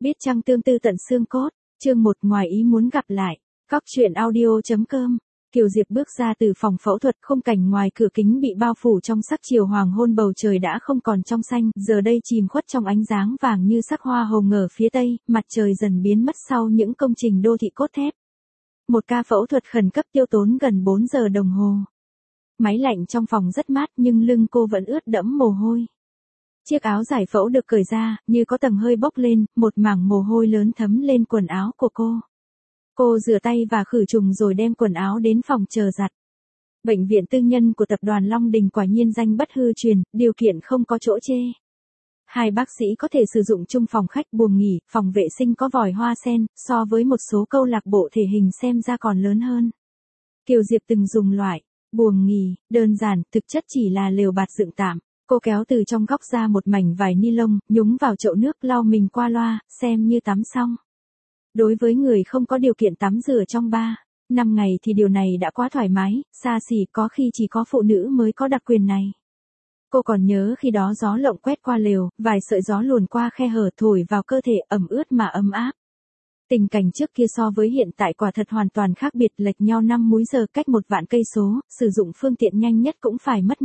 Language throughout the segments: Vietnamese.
Biết chăng tương tư tận xương cốt, chương 1 ngoài ý muốn gặp lại. Cóc truyện audio.com. Kiều Diệp bước ra từ phòng phẫu thuật, khung cảnh ngoài cửa kính bị bao phủ trong sắc chiều hoàng hôn, bầu trời đã không còn trong xanh, giờ đây chìm khuất trong ánh sáng vàng như sắc hoa hồng ở phía tây, mặt trời dần biến mất sau những công trình đô thị cốt thép. Một ca phẫu thuật khẩn cấp tiêu tốn gần 4 giờ đồng hồ. Máy lạnh trong phòng rất mát nhưng lưng cô vẫn ướt đẫm mồ hôi. Chiếc áo giải phẫu được cởi ra, như có tầng hơi bốc lên, một mảng mồ hôi lớn thấm lên quần áo của cô. Cô rửa tay và khử trùng rồi đem quần áo đến phòng chờ giặt. Bệnh viện tư nhân của tập đoàn Long Đình quả nhiên danh bất hư truyền, điều kiện không có chỗ chê. 2 bác sĩ có thể sử dụng chung phòng khách, buồng nghỉ, phòng vệ sinh có vòi hoa sen, so với một số câu lạc bộ thể hình xem ra còn lớn hơn. Kiều Diệp từng dùng loại buồng nghỉ đơn giản, thực chất chỉ là lều bạt dựng tạm. Cô kéo từ trong góc ra một mảnh vải ni lông, nhúng vào chậu nước, lau mình qua loa, xem như tắm xong. Đối với người không có điều kiện tắm rửa trong 3-5 ngày thì điều này đã quá thoải mái, xa xỉ, có khi chỉ có phụ nữ mới có đặc quyền này. Cô còn nhớ khi đó gió lộng quét qua lều, vài sợi gió luồn qua khe hở thổi vào cơ thể, ẩm ướt mà ấm áp. Tình cảnh trước kia so với hiện tại quả thật hoàn toàn khác biệt, lệch nhau 5 múi giờ, cách 1 vạn cây số, sử dụng phương tiện nhanh nhất cũng phải mất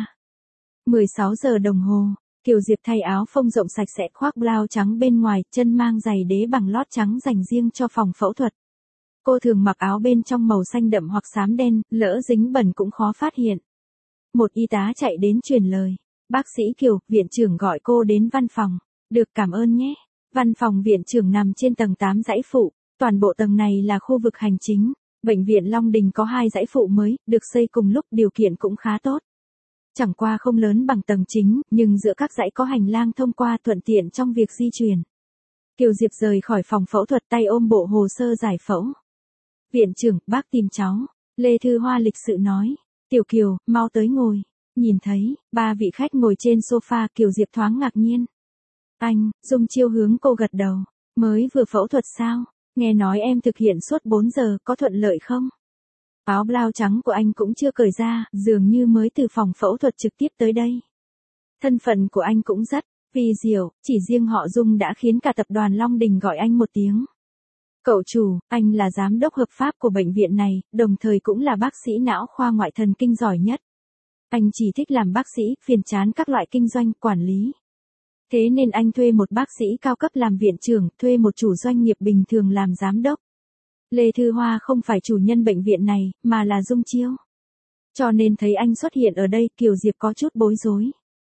16 giờ đồng hồ. Kiều Diệp thay áo phông rộng sạch sẽ, khoác blouses trắng bên ngoài, chân mang giày đế bằng lót trắng dành riêng cho phòng phẫu thuật. Cô thường mặc áo bên trong màu xanh đậm hoặc xám đen, lỡ dính bẩn cũng khó phát hiện. Một y tá chạy đến truyền lời. Bác sĩ Kiều, viện trưởng gọi cô đến văn phòng. Được, cảm ơn nhé. Văn phòng viện trưởng nằm trên tầng 8 dãy phụ. Toàn bộ tầng này là khu vực hành chính. Bệnh viện Long Đình có 2 dãy phụ mới, được xây cùng lúc, điều kiện cũng khá tốt. Chẳng qua không lớn bằng tầng chính, nhưng giữa các dãy có hành lang thông qua, thuận tiện trong việc di chuyển. Kiều Diệp rời khỏi phòng phẫu thuật, tay ôm bộ hồ sơ giải phẫu. Viện trưởng, bác tìm cháu. Lê Thư Hoa lịch sự nói. Tiểu Kiều, mau tới ngồi. Nhìn thấy 3 vị khách ngồi trên sofa, Kiều Diệp thoáng ngạc nhiên. Anh, Dung Chiêu hướng cô gật đầu. Mới vừa phẫu thuật sao? Nghe nói em thực hiện suốt 4 giờ, có thuận lợi không? Áo blouses trắng của anh cũng chưa cởi ra, dường như mới từ phòng phẫu thuật trực tiếp tới đây. Thân phận của anh cũng rất vi diệu, chỉ riêng họ Dung đã khiến cả tập đoàn Long Đình gọi anh một tiếng. Cậu chủ, anh là giám đốc hợp pháp của bệnh viện này, đồng thời cũng là bác sĩ não khoa ngoại thần kinh giỏi nhất. Anh chỉ thích làm bác sĩ, phiền chán các loại kinh doanh, quản lý. Thế nên anh thuê một bác sĩ cao cấp làm viện trưởng, thuê một chủ doanh nghiệp bình thường làm giám đốc. Lê Thư Hoa không phải chủ nhân bệnh viện này, mà là Dung Chiêu. Cho nên thấy anh xuất hiện ở đây, Kiều Diệp có chút bối rối.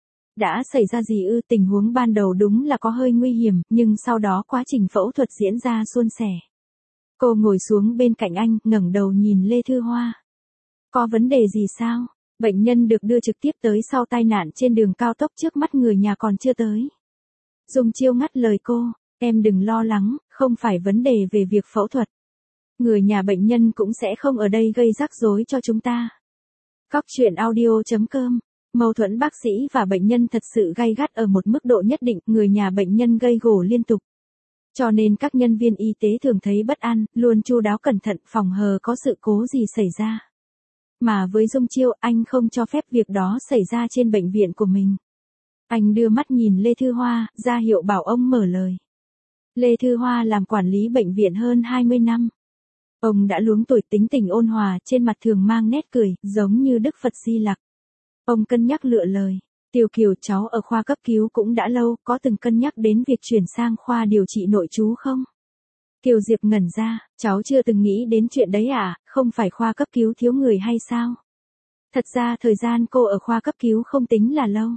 Đã xảy ra gì ư? Tình huống ban đầu đúng là có hơi nguy hiểm, nhưng sau đó quá trình phẫu thuật diễn ra suôn sẻ. Cô ngồi xuống bên cạnh anh, ngẩng đầu nhìn Lê Thư Hoa. Có vấn đề gì sao? Bệnh nhân được đưa trực tiếp tới sau tai nạn trên đường cao tốc, trước mắt người nhà còn chưa tới. Dung Chiêu ngắt lời cô, em đừng lo lắng, không phải vấn đề về việc phẫu thuật. Người nhà bệnh nhân cũng sẽ không ở đây gây rắc rối cho chúng ta. Cóc truyện audio.com. Mâu thuẫn bác sĩ và bệnh nhân thật sự gay gắt ở một mức độ nhất định, người nhà bệnh nhân gây gổ liên tục. Cho nên các nhân viên y tế thường thấy bất an, luôn chu đáo cẩn thận, phòng hờ có sự cố gì xảy ra. Mà với Dung Chiêu, anh không cho phép việc đó xảy ra trên bệnh viện của mình. Anh đưa mắt nhìn Lê Thư Hoa, ra hiệu bảo ông mở lời. Lê Thư Hoa làm quản lý bệnh viện hơn 20 năm. Ông đã luống tuổi, tính tình ôn hòa, trên mặt thường mang nét cười, giống như Đức Phật Di Lặc. Ông cân nhắc lựa lời. Tiểu Kiều, cháu ở khoa cấp cứu cũng đã lâu, có từng cân nhắc đến việc chuyển sang khoa điều trị nội trú không? Kiều Diệp ngẩn ra, cháu chưa từng nghĩ đến chuyện đấy à, không phải khoa cấp cứu thiếu người hay sao? Thật ra thời gian cô ở khoa cấp cứu không tính là lâu.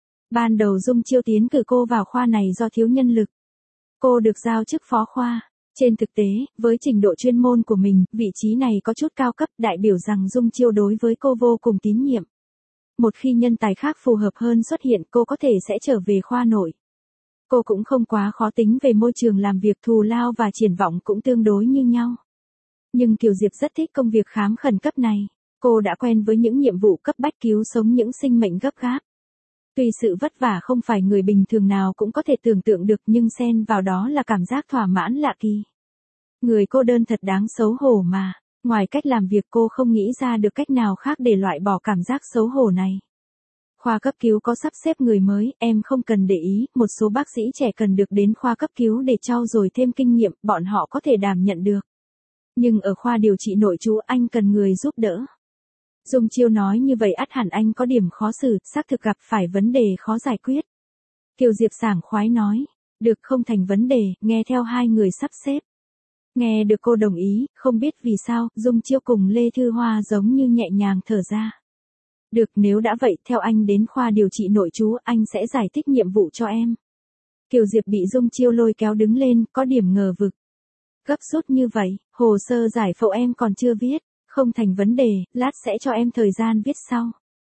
Ban đầu Dung Chiêu tiến cử cô vào khoa này do thiếu nhân lực. Cô được giao chức phó khoa. Trên thực tế, với trình độ chuyên môn của mình, vị trí này có chút cao cấp, đại biểu rằng Dung Chiêu đối với cô vô cùng tín nhiệm. Một khi nhân tài khác phù hợp hơn xuất hiện, cô có thể sẽ trở về khoa nội. Cô cũng không quá khó tính về môi trường làm việc, thù lao và triển vọng cũng tương đối như nhau. Nhưng Kiều Diệp rất thích công việc khám khẩn cấp này. Cô đã quen với những nhiệm vụ cấp bách, cứu sống những sinh mệnh gấp gáp. Tuy sự vất vả không phải người bình thường nào cũng có thể tưởng tượng được, nhưng xen vào đó là cảm giác thỏa mãn lạ kỳ. Người cô đơn thật đáng xấu hổ mà. Ngoài cách làm việc, cô không nghĩ ra được cách nào khác để loại bỏ cảm giác xấu hổ này. Khoa cấp cứu có sắp xếp người mới, em không cần để ý, một số bác sĩ trẻ cần được đến khoa cấp cứu để trau dồi thêm kinh nghiệm, bọn họ có thể đảm nhận được. Nhưng ở khoa điều trị nội trú anh cần người giúp đỡ. Dung Chiêu nói như vậy ắt hẳn anh có điểm khó xử, xác thực gặp phải vấn đề khó giải quyết. Kiều Diệp sảng khoái nói, được không thành vấn đề, nghe theo hai người sắp xếp. Nghe được cô đồng ý, không biết vì sao, Dung Chiêu cùng Lê Thư Hoa giống như nhẹ nhàng thở ra. Được, nếu đã vậy, theo anh đến khoa điều trị nội trú, anh sẽ giải thích nhiệm vụ cho em. Kiều Diệp bị Dung Chiêu lôi kéo đứng lên, có điểm ngờ vực. Gấp rút như vậy, hồ sơ giải phẫu em còn chưa viết, không thành vấn đề, lát sẽ cho em thời gian viết sau.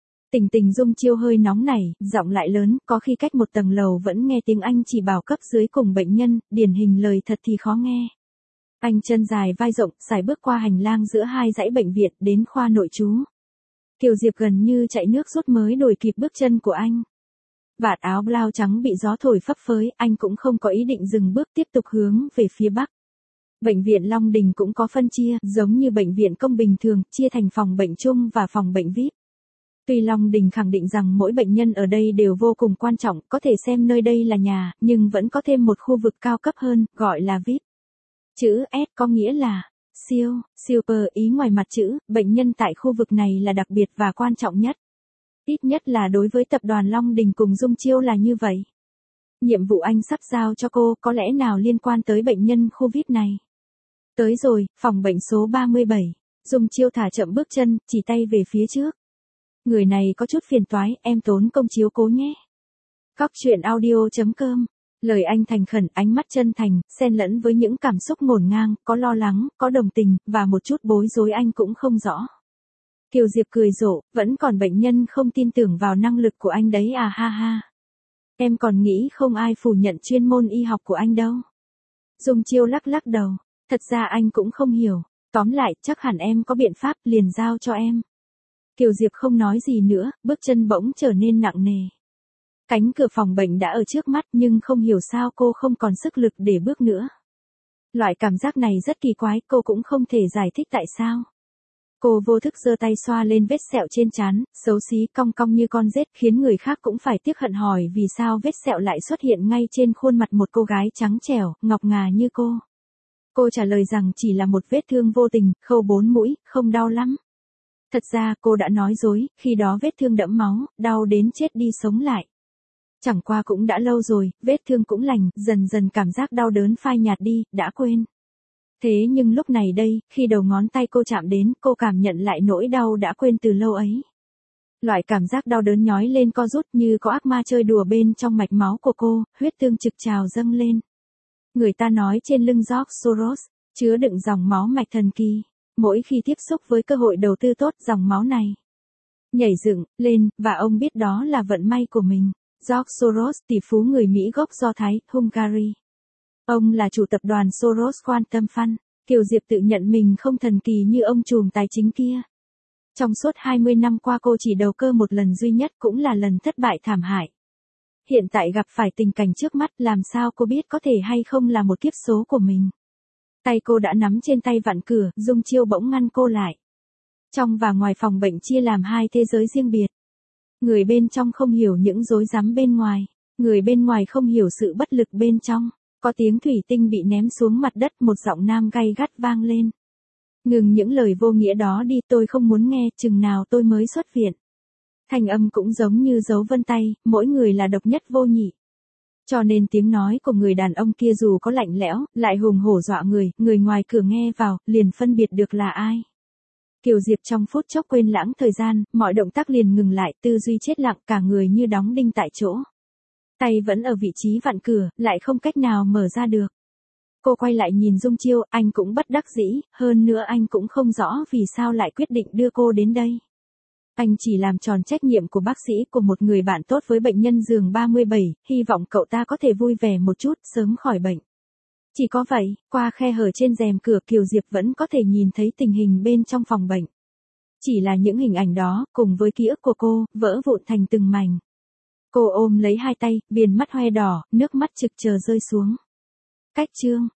Tình Dung Chiêu hơi nóng nảy, giọng lại lớn, có khi cách một tầng lầu vẫn nghe tiếng anh chỉ bảo cấp dưới cùng bệnh nhân, điển hình lời thật thì khó nghe. Anh chân dài vai rộng, sải bước qua hành lang giữa hai dãy bệnh viện, đến khoa nội trú. Kiều Diệp gần như chạy nước rút mới đuổi kịp bước chân của anh. Vạt áo blau trắng bị gió thổi phấp phới, anh cũng không có ý định dừng bước tiếp tục hướng về phía bắc. Bệnh viện Long Đình cũng có phân chia, giống như bệnh viện công bình thường, chia thành phòng bệnh chung và phòng bệnh VIP. Tuy Long Đình khẳng định rằng mỗi bệnh nhân ở đây đều vô cùng quan trọng, có thể xem nơi đây là nhà, nhưng vẫn có thêm một khu vực cao cấp hơn, gọi là VIP. Chữ S có nghĩa là siêu, super, ý ngoài mặt chữ, bệnh nhân tại khu vực này là đặc biệt và quan trọng nhất. Ít nhất là đối với tập đoàn Long Đình cùng Dung Chiêu là như vậy. Nhiệm vụ anh sắp giao cho cô có lẽ nào liên quan tới bệnh nhân khu VIP này. Tới rồi, phòng bệnh số 37. Dung Chiêu thả chậm bước chân, chỉ tay về phía trước. Người này có chút phiền toái, em tốn công chiếu cố nhé. Cóc truyện audio.com. Lời anh thành khẩn, ánh mắt chân thành, xen lẫn với những cảm xúc ngổn ngang, có lo lắng, có đồng tình, và một chút bối rối anh cũng không rõ. Kiều Diệp cười rộ, vẫn còn bệnh nhân không tin tưởng vào năng lực của anh đấy à ha ha. Em còn nghĩ không ai phủ nhận chuyên môn y học của anh đâu. Dung Chiêu lắc lắc đầu, thật ra anh cũng không hiểu, tóm lại chắc hẳn em có biện pháp, liền giao cho em. Kiều Diệp không nói gì nữa, bước chân bỗng trở nên nặng nề. Cánh cửa phòng bệnh đã ở trước mắt nhưng không hiểu sao cô không còn sức lực để bước nữa. Loại cảm giác này rất kỳ quái, cô cũng không thể giải thích tại sao. Cô vô thức giơ tay xoa lên vết sẹo trên trán, xấu xí cong cong như con rết, khiến người khác cũng phải tiếc hận hỏi vì sao vết sẹo lại xuất hiện ngay trên khuôn mặt một cô gái trắng trẻo, ngọc ngà như cô. Cô trả lời rằng chỉ là một vết thương vô tình, khâu 4 mũi, không đau lắm. Thật ra cô đã nói dối, khi đó vết thương đẫm máu, đau đến chết đi sống lại. Chẳng qua cũng đã lâu rồi, vết thương cũng lành, dần dần cảm giác đau đớn phai nhạt đi, đã quên. Thế nhưng lúc này đây, khi đầu ngón tay cô chạm đến, cô cảm nhận lại nỗi đau đã quên từ lâu ấy. Loại cảm giác đau đớn nhói lên co rút như có ác ma chơi đùa bên trong mạch máu của cô, huyết tương trực trào dâng lên. Người ta nói trên lưng George Soros, chứa đựng dòng máu mạch thần kỳ. Mỗi khi tiếp xúc với cơ hội đầu tư tốt, dòng máu này nhảy dựng lên, và ông biết đó là vận may của mình. George Soros, tỷ phú người Mỹ gốc Do Thái, Hungary. Ông là chủ tập đoàn Soros Quantum Fund. Kiều Diệp tự nhận mình không thần kỳ như ông trùm tài chính kia. Trong suốt 20 năm qua cô chỉ đầu cơ một lần duy nhất, cũng là lần thất bại thảm hại. Hiện tại gặp phải tình cảnh trước mắt, làm sao cô biết có thể hay không là một kiếp số của mình. Tay cô đã nắm trên tay vặn cửa, Dung Chiêu bỗng ngăn cô lại. Trong và ngoài phòng bệnh chia làm hai thế giới riêng biệt. Người bên trong không hiểu những rối rắm bên ngoài, người bên ngoài không hiểu sự bất lực bên trong. Có tiếng thủy tinh bị ném xuống mặt đất, một giọng nam gay gắt vang lên. Ngừng những lời vô nghĩa đó đi, tôi không muốn nghe, chừng nào tôi mới xuất viện. Thanh âm cũng giống như dấu vân tay, mỗi người là độc nhất vô nhị. Cho nên tiếng nói của người đàn ông kia dù có lạnh lẽo, lại hùng hổ dọa người ngoài cửa nghe vào, liền phân biệt được là ai. Kiều Diệp trong phút chốc quên lãng thời gian, mọi động tác liền ngừng lại, tư duy chết lặng, cả người như đóng đinh tại chỗ. Tay vẫn ở vị trí vặn cửa, lại không cách nào mở ra được. Cô quay lại nhìn Dung Chiêu, anh cũng bất đắc dĩ, hơn nữa anh cũng không rõ vì sao lại quyết định đưa cô đến đây. Anh chỉ làm tròn trách nhiệm của bác sĩ, của một người bạn tốt với bệnh nhân giường 37, hy vọng cậu ta có thể vui vẻ một chút, sớm khỏi bệnh. Chỉ có vậy, qua khe hở trên rèm cửa Kiều Diệp vẫn có thể nhìn thấy tình hình bên trong phòng bệnh. Chỉ là những hình ảnh đó, cùng với ký ức của cô, vỡ vụn thành từng mảnh. Cô ôm lấy hai tay, viền mắt hoe đỏ, nước mắt trực chờ rơi xuống. Cách chương